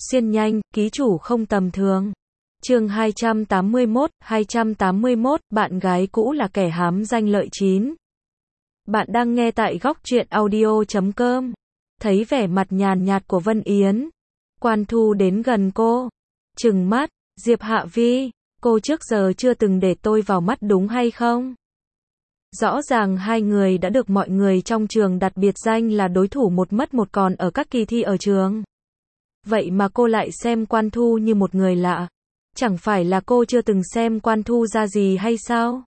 xuyên nhanh, ký chủ không tầm thường. Chương 281, bạn gái cũ là kẻ hám danh lợi 9. Bạn đang nghe tại góc truyện audio.com. Thấy vẻ mặt nhàn nhạt của Vân Yến, Quan Thu đến gần cô, trừng mắt, Diệp Hạ Vi, cô trước giờ chưa từng để tôi vào mắt đúng hay không? Rõ ràng hai người đã được mọi người trong trường đặt biệt danh là đối thủ một mất một còn ở các kỳ thi ở trường. Vậy mà cô lại xem Quan Thu như một người lạ. Chẳng phải là cô chưa từng xem Quan Thu ra gì hay sao?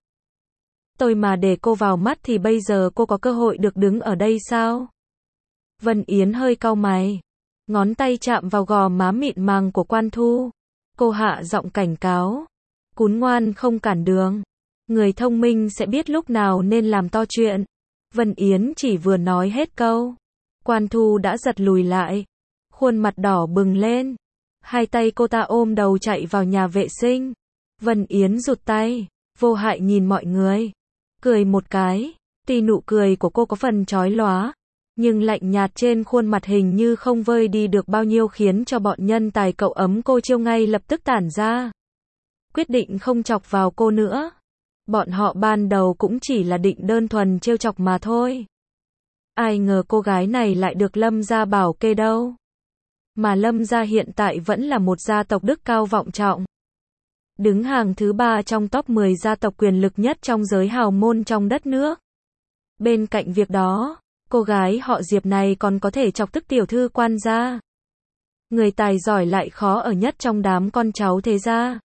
Tôi mà để cô vào mắt thì bây giờ cô có cơ hội được đứng ở đây sao? Vân Yến hơi cau mày, ngón tay chạm vào gò má mịn màng của Quan Thu. Cô hạ giọng cảnh cáo, cún ngoan không cản đường. Người thông minh sẽ biết lúc nào nên làm to chuyện. Vân Yến chỉ vừa nói hết câu, Quan Thu đã giật lùi lại, khuôn mặt đỏ bừng lên. Hai tay cô ta ôm đầu chạy vào nhà vệ sinh. Vân Yến rụt tay, vô hại nhìn mọi người, cười một cái. Tuy nụ cười của cô có phần chói lóa, nhưng lạnh nhạt trên khuôn mặt hình như không vơi đi được bao nhiêu, khiến cho bọn nhân tài cậu ấm cô chiêu ngay lập tức tản ra, quyết định không chọc vào cô nữa. Bọn họ ban đầu cũng chỉ là định đơn thuần trêu chọc mà thôi. Ai ngờ cô gái này lại được Lâm gia bảo kê đâu. Mà Lâm gia hiện tại vẫn là một gia tộc đức cao vọng trọng, đứng hàng thứ 3 trong top 10 gia tộc quyền lực nhất trong giới hào môn trong đất nước. Bên cạnh việc đó, cô gái họ Diệp này còn có thể chọc tức tiểu thư Quan gia. Người tài giỏi lại khó ở nhất trong đám con cháu thế gia.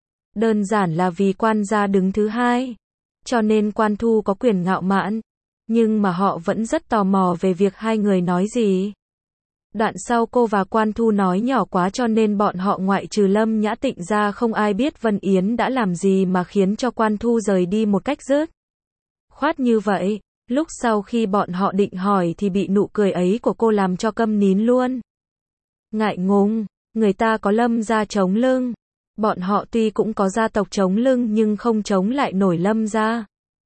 Đơn giản là vì Quan gia đứng thứ 2, cho nên Quan Thu có quyền ngạo mạn, nhưng mà họ vẫn rất tò mò về việc hai người nói gì. Đoạn sau cô và Quan Thu nói nhỏ quá cho nên bọn họ ngoại trừ Lâm Nhã Tịnh ra không ai biết Vân Yến đã làm gì mà khiến cho Quan Thu rời đi một cách dứt khoát như vậy. Lúc sau khi bọn họ định hỏi thì bị nụ cười ấy của cô làm cho câm nín luôn. Ngại ngùng, người ta có Lâm gia chống lưng. Bọn họ tuy cũng có gia tộc chống lưng nhưng không chống lại nổi Lâm gia.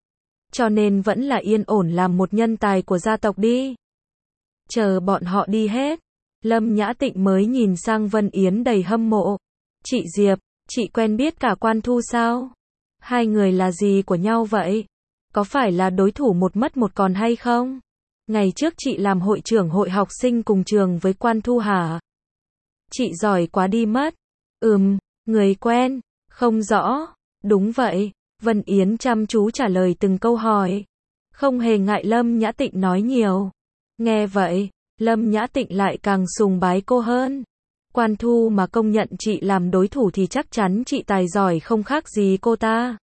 Cho nên vẫn là yên ổn làm một nhân tài của gia tộc đi. Chờ bọn họ đi hết, Lâm Nhã Tịnh mới nhìn sang Vân Yến đầy hâm mộ. Chị Diệp, chị quen biết cả Quan Thu sao? Hai người là gì của nhau vậy? Có phải là đối thủ một mất một còn hay không? Ngày trước chị làm hội trưởng hội học sinh cùng trường với Quan Thu hả? Chị giỏi quá đi mất. Người quen, không rõ. Đúng vậy, Vân Yến chăm chú trả lời từng câu hỏi, không hề ngại Lâm Nhã Tịnh nói nhiều. Nghe vậy, Lâm Nhã Tịnh lại càng sùng bái cô hơn. Quan Thu mà công nhận chị làm đối thủ thì chắc chắn chị tài giỏi không khác gì cô ta.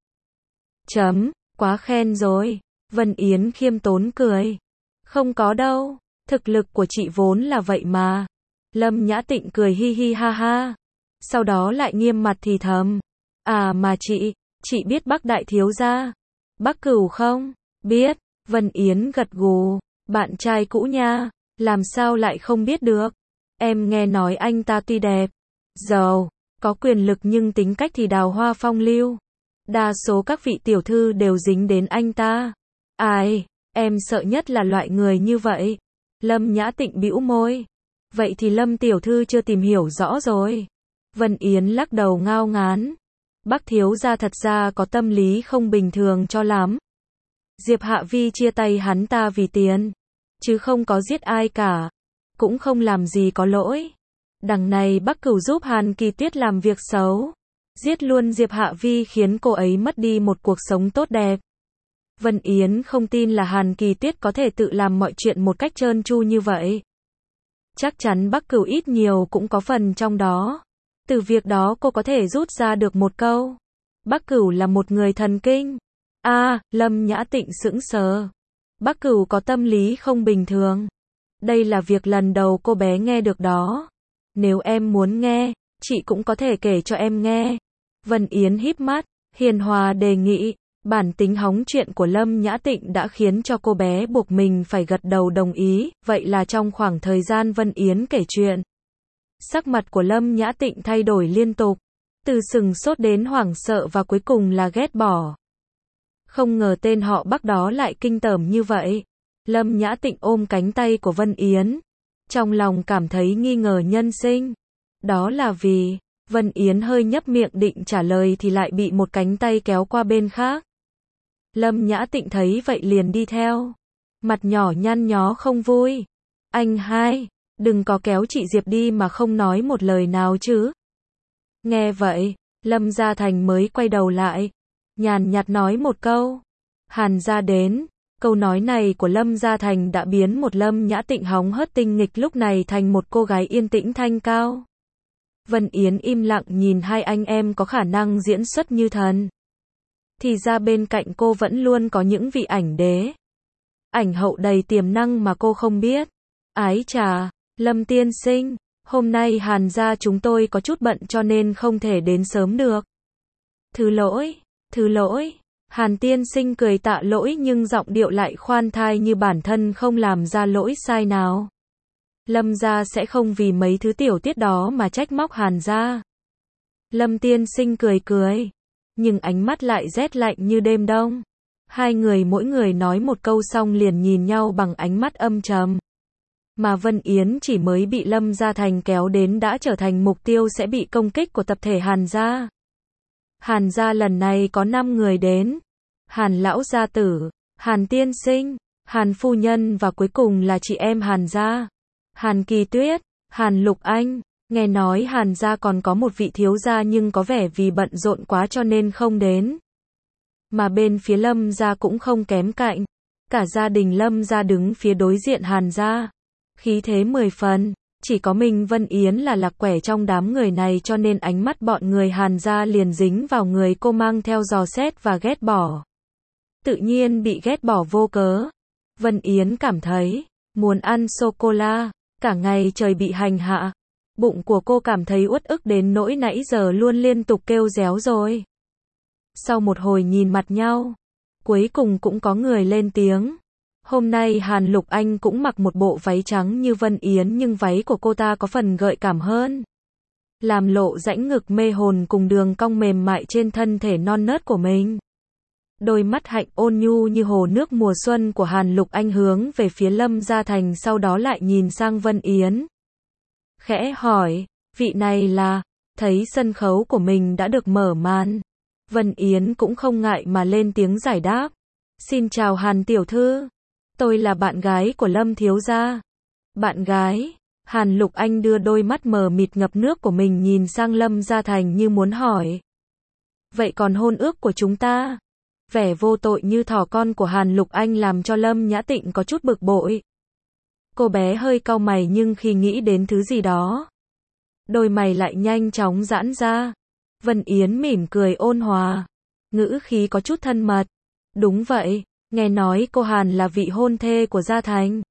Quá khen rồi. Vân Yến khiêm tốn cười. Không có đâu, thực lực của chị vốn là vậy mà. Lâm Nhã Tịnh cười hi hi ha ha. Sau đó lại nghiêm mặt thì thầm. À mà chị biết Bắc đại thiếu gia Bắc Cửu không? Biết. Vân Yến gật gù. Bạn trai cũ nha, làm sao lại không biết được. Em nghe nói anh ta tuy đẹp, giàu, có quyền lực nhưng tính cách thì đào hoa phong lưu. Đa số các vị tiểu thư đều dính đến anh ta. Ai, em sợ nhất là loại người như vậy. Lâm Nhã Tịnh bĩu môi. Vậy thì Lâm tiểu thư chưa tìm hiểu rõ rồi. Vân Yến lắc đầu ngao ngán. Bắc thiếu gia thật ra có tâm lý không bình thường cho lắm. Diệp Hạ Vi chia tay hắn ta vì tiền, chứ không có giết ai cả, cũng không làm gì có lỗi. Đằng này Bắc Cửu giúp Hàn Kỳ Tuyết làm việc xấu, giết luôn Diệp Hạ Vi khiến cô ấy mất đi một cuộc sống tốt đẹp. Vân Yến không tin là Hàn Kỳ Tuyết có thể tự làm mọi chuyện một cách trơn tru như vậy. Chắc chắn Bắc Cửu ít nhiều cũng có phần trong đó. Từ việc đó cô có thể rút ra được một câu. Bắc Cửu là một người thần kinh. Lâm Nhã Tịnh sững sờ. Bắc Cửu có tâm lý không bình thường. Đây là việc lần đầu cô bé nghe được đó. Nếu em muốn nghe, chị cũng có thể kể cho em nghe. Vân Yến híp mắt, hiền hòa đề nghị. Bản tính hóng chuyện của Lâm Nhã Tịnh đã khiến cho cô bé buộc mình phải gật đầu đồng ý. Vậy là trong khoảng thời gian Vân Yến kể chuyện, sắc mặt của Lâm Nhã Tịnh thay đổi liên tục, từ sừng sốt đến hoảng sợ và cuối cùng là ghét bỏ. Không ngờ tên họ Bắc đó lại kinh tởm như vậy. Lâm Nhã Tịnh ôm cánh tay của Vân Yến, trong lòng cảm thấy nghi ngờ nhân sinh. Đó là vì, Vân Yến hơi nhấp miệng định trả lời thì lại bị một cánh tay kéo qua bên khác. Lâm Nhã Tịnh thấy vậy liền đi theo. Mặt nhỏ nhăn nhó không vui. Anh hai, đừng có kéo chị Diệp đi mà không nói một lời nào chứ. Nghe vậy, Lâm Gia Thành mới quay đầu lại. Nhàn nhạt nói một câu. Hàn gia đến. Câu nói này của Lâm Gia Thành đã biến một Lâm Nhã Tịnh hóng hớt tinh nghịch lúc này thành một cô gái yên tĩnh thanh cao. Vân Yến im lặng nhìn hai anh em có khả năng diễn xuất như thần. Thì ra bên cạnh cô vẫn luôn có những vị ảnh đế. Ảnh hậu đầy tiềm năng mà cô không biết. Ái chà, Lâm tiên sinh, hôm nay Hàn gia chúng tôi có chút bận cho nên không thể đến sớm được. Thứ lỗi. Hàn tiên sinh cười tạ lỗi nhưng giọng điệu lại khoan thai như bản thân không làm ra lỗi sai nào. Lâm gia sẽ không vì mấy thứ tiểu tiết đó mà trách móc Hàn gia. Lâm tiên sinh cười, nhưng ánh mắt lại rét lạnh như đêm đông. Hai người mỗi người nói một câu xong liền nhìn nhau bằng ánh mắt âm trầm. Mà Vân Yến chỉ mới bị Lâm Gia Thành kéo đến đã trở thành mục tiêu sẽ bị công kích của tập thể Hàn gia. Hàn gia lần này có 5 người đến. Hàn lão gia tử, Hàn tiên sinh, Hàn phu nhân và cuối cùng là chị em Hàn gia. Hàn Kỳ Tuyết, Hàn Lục Anh. Nghe nói Hàn gia còn có một vị thiếu gia nhưng có vẻ vì bận rộn quá cho nên không đến. Mà bên phía Lâm gia cũng không kém cạnh. Cả gia đình Lâm gia đứng phía đối diện Hàn gia. Khí thế 10 phần. Chỉ có mình Vân Yến là lạc quẻ trong đám người này cho nên ánh mắt bọn người Hàn gia liền dính vào người cô mang theo dò xét và ghét bỏ. Tự nhiên bị ghét bỏ vô cớ. Vân Yến cảm thấy muốn ăn sô-cô-la. Cả ngày trời bị hành hạ. Bụng của cô cảm thấy uất ức đến nỗi nãy giờ luôn liên tục kêu réo rồi. Sau một hồi nhìn mặt nhau, cuối cùng cũng có người lên tiếng. Hôm nay Hàn Lục Anh cũng mặc một bộ váy trắng như Vân Yến nhưng váy của cô ta có phần gợi cảm hơn. Làm lộ rãnh ngực mê hồn cùng đường cong mềm mại trên thân thể non nớt của mình. Đôi mắt hạnh ôn nhu như hồ nước mùa xuân của Hàn Lục Anh hướng về phía Lâm Gia Thành sau đó lại nhìn sang Vân Yến. Khẽ hỏi, vị này là, thấy sân khấu của mình đã được mở màn. Vân Yến cũng không ngại mà lên tiếng giải đáp. Xin chào Hàn tiểu thư. Tôi là bạn gái của Lâm thiếu gia. Bạn gái? Hàn Lục Anh đưa đôi mắt mờ mịt ngập nước của mình nhìn sang Lâm Gia Thành như muốn hỏi. Vậy còn hôn ước của chúng ta? Vẻ vô tội như thỏ con của Hàn Lục Anh làm cho Lâm Nhã Tịnh có chút bực bội. Cô bé hơi cau mày nhưng khi nghĩ đến thứ gì đó, đôi mày lại nhanh chóng giãn ra. Vân Yến mỉm cười ôn hòa, ngữ khí có chút thân mật. Đúng vậy, nghe nói cô Hàn là vị hôn thê của Gia Thành.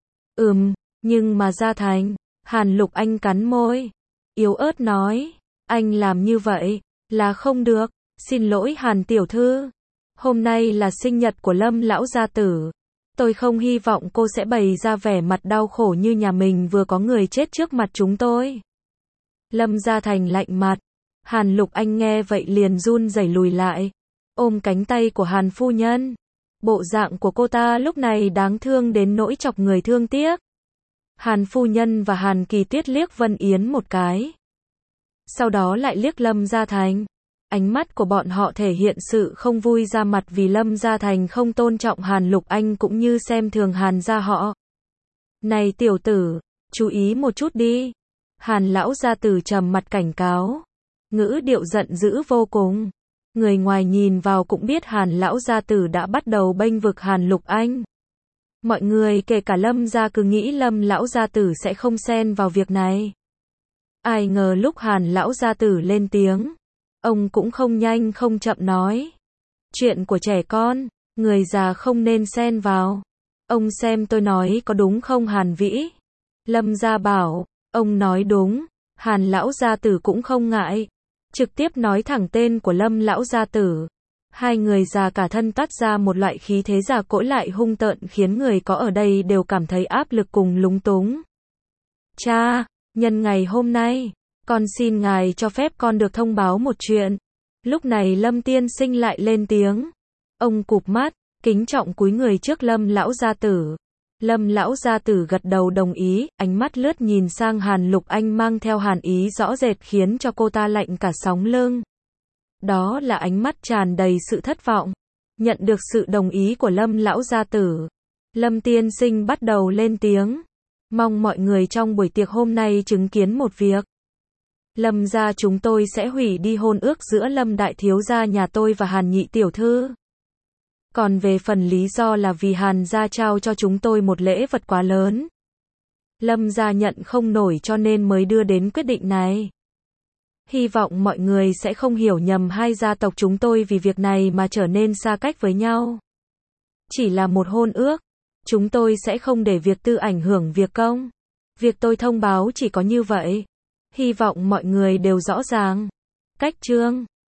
Nhưng mà Gia Thành, Hàn Lục Anh cắn môi, yếu ớt nói, anh làm như vậy là không được, xin lỗi Hàn tiểu thư. Hôm nay là sinh nhật của Lâm lão gia tử. Tôi không hy vọng cô sẽ bày ra vẻ mặt đau khổ như nhà mình vừa có người chết trước mặt chúng tôi. Lâm Gia Thành lạnh mặt. Hàn Lục Anh nghe vậy liền run rẩy lùi lại, ôm cánh tay của Hàn phu nhân. Bộ dạng của cô ta lúc này đáng thương đến nỗi chọc người thương tiếc. Hàn phu nhân và Hàn Kỳ Tuyết liếc Vân Yến một cái. Sau đó lại liếc Lâm Gia Thành. Ánh mắt của bọn họ thể hiện sự không vui ra mặt vì Lâm Gia Thành không tôn trọng Hàn Lục Anh cũng như xem thường Hàn gia họ. Này tiểu tử, chú ý một chút đi. Hàn lão gia tử trầm mặt cảnh cáo. Ngữ điệu giận dữ vô cùng. Người ngoài nhìn vào cũng biết Hàn lão gia tử đã bắt đầu bênh vực Hàn Lục Anh. Mọi người kể cả Lâm gia cứ nghĩ Lâm lão gia tử sẽ không xen vào việc này. Ai ngờ lúc Hàn lão gia tử lên tiếng, ông cũng không nhanh không chậm nói. Chuyện của trẻ con, người già không nên xen vào. Ông xem tôi nói có đúng không Hàn Vĩ? Lâm gia bảo, ông nói đúng. Hàn lão gia tử cũng không ngại, trực tiếp nói thẳng tên của Lâm lão gia tử. Hai người già cả thân toát ra một loại khí thế già cỗi lại hung tợn khiến người có ở đây đều cảm thấy áp lực cùng lúng túng. Cha, nhân ngày hôm nay, con xin ngài cho phép con được thông báo một chuyện. Lúc này Lâm tiên sinh lại lên tiếng. Ông cụp mắt, kính trọng cúi người trước Lâm lão gia tử. Lâm lão gia tử gật đầu đồng ý, ánh mắt lướt nhìn sang Hàn Lục Anh mang theo hàn ý rõ rệt khiến cho cô ta lạnh cả sống lưng. Đó là ánh mắt tràn đầy sự thất vọng. Nhận được sự đồng ý của Lâm lão gia tử, Lâm tiên sinh bắt đầu lên tiếng. Mong mọi người trong buổi tiệc hôm nay chứng kiến một việc. Lâm gia chúng tôi sẽ hủy đi hôn ước giữa Lâm đại thiếu gia nhà tôi và Hàn nhị tiểu thư. Còn về phần lý do là vì Hàn gia trao cho chúng tôi một lễ vật quá lớn. Lâm gia nhận không nổi cho nên mới đưa đến quyết định này. Hy vọng mọi người sẽ không hiểu nhầm hai gia tộc chúng tôi vì việc này mà trở nên xa cách với nhau. Chỉ là một hôn ước. Chúng tôi sẽ không để việc tư ảnh hưởng việc công. Việc tôi thông báo chỉ có như vậy. Hy vọng mọi người đều rõ ràng. Cách chương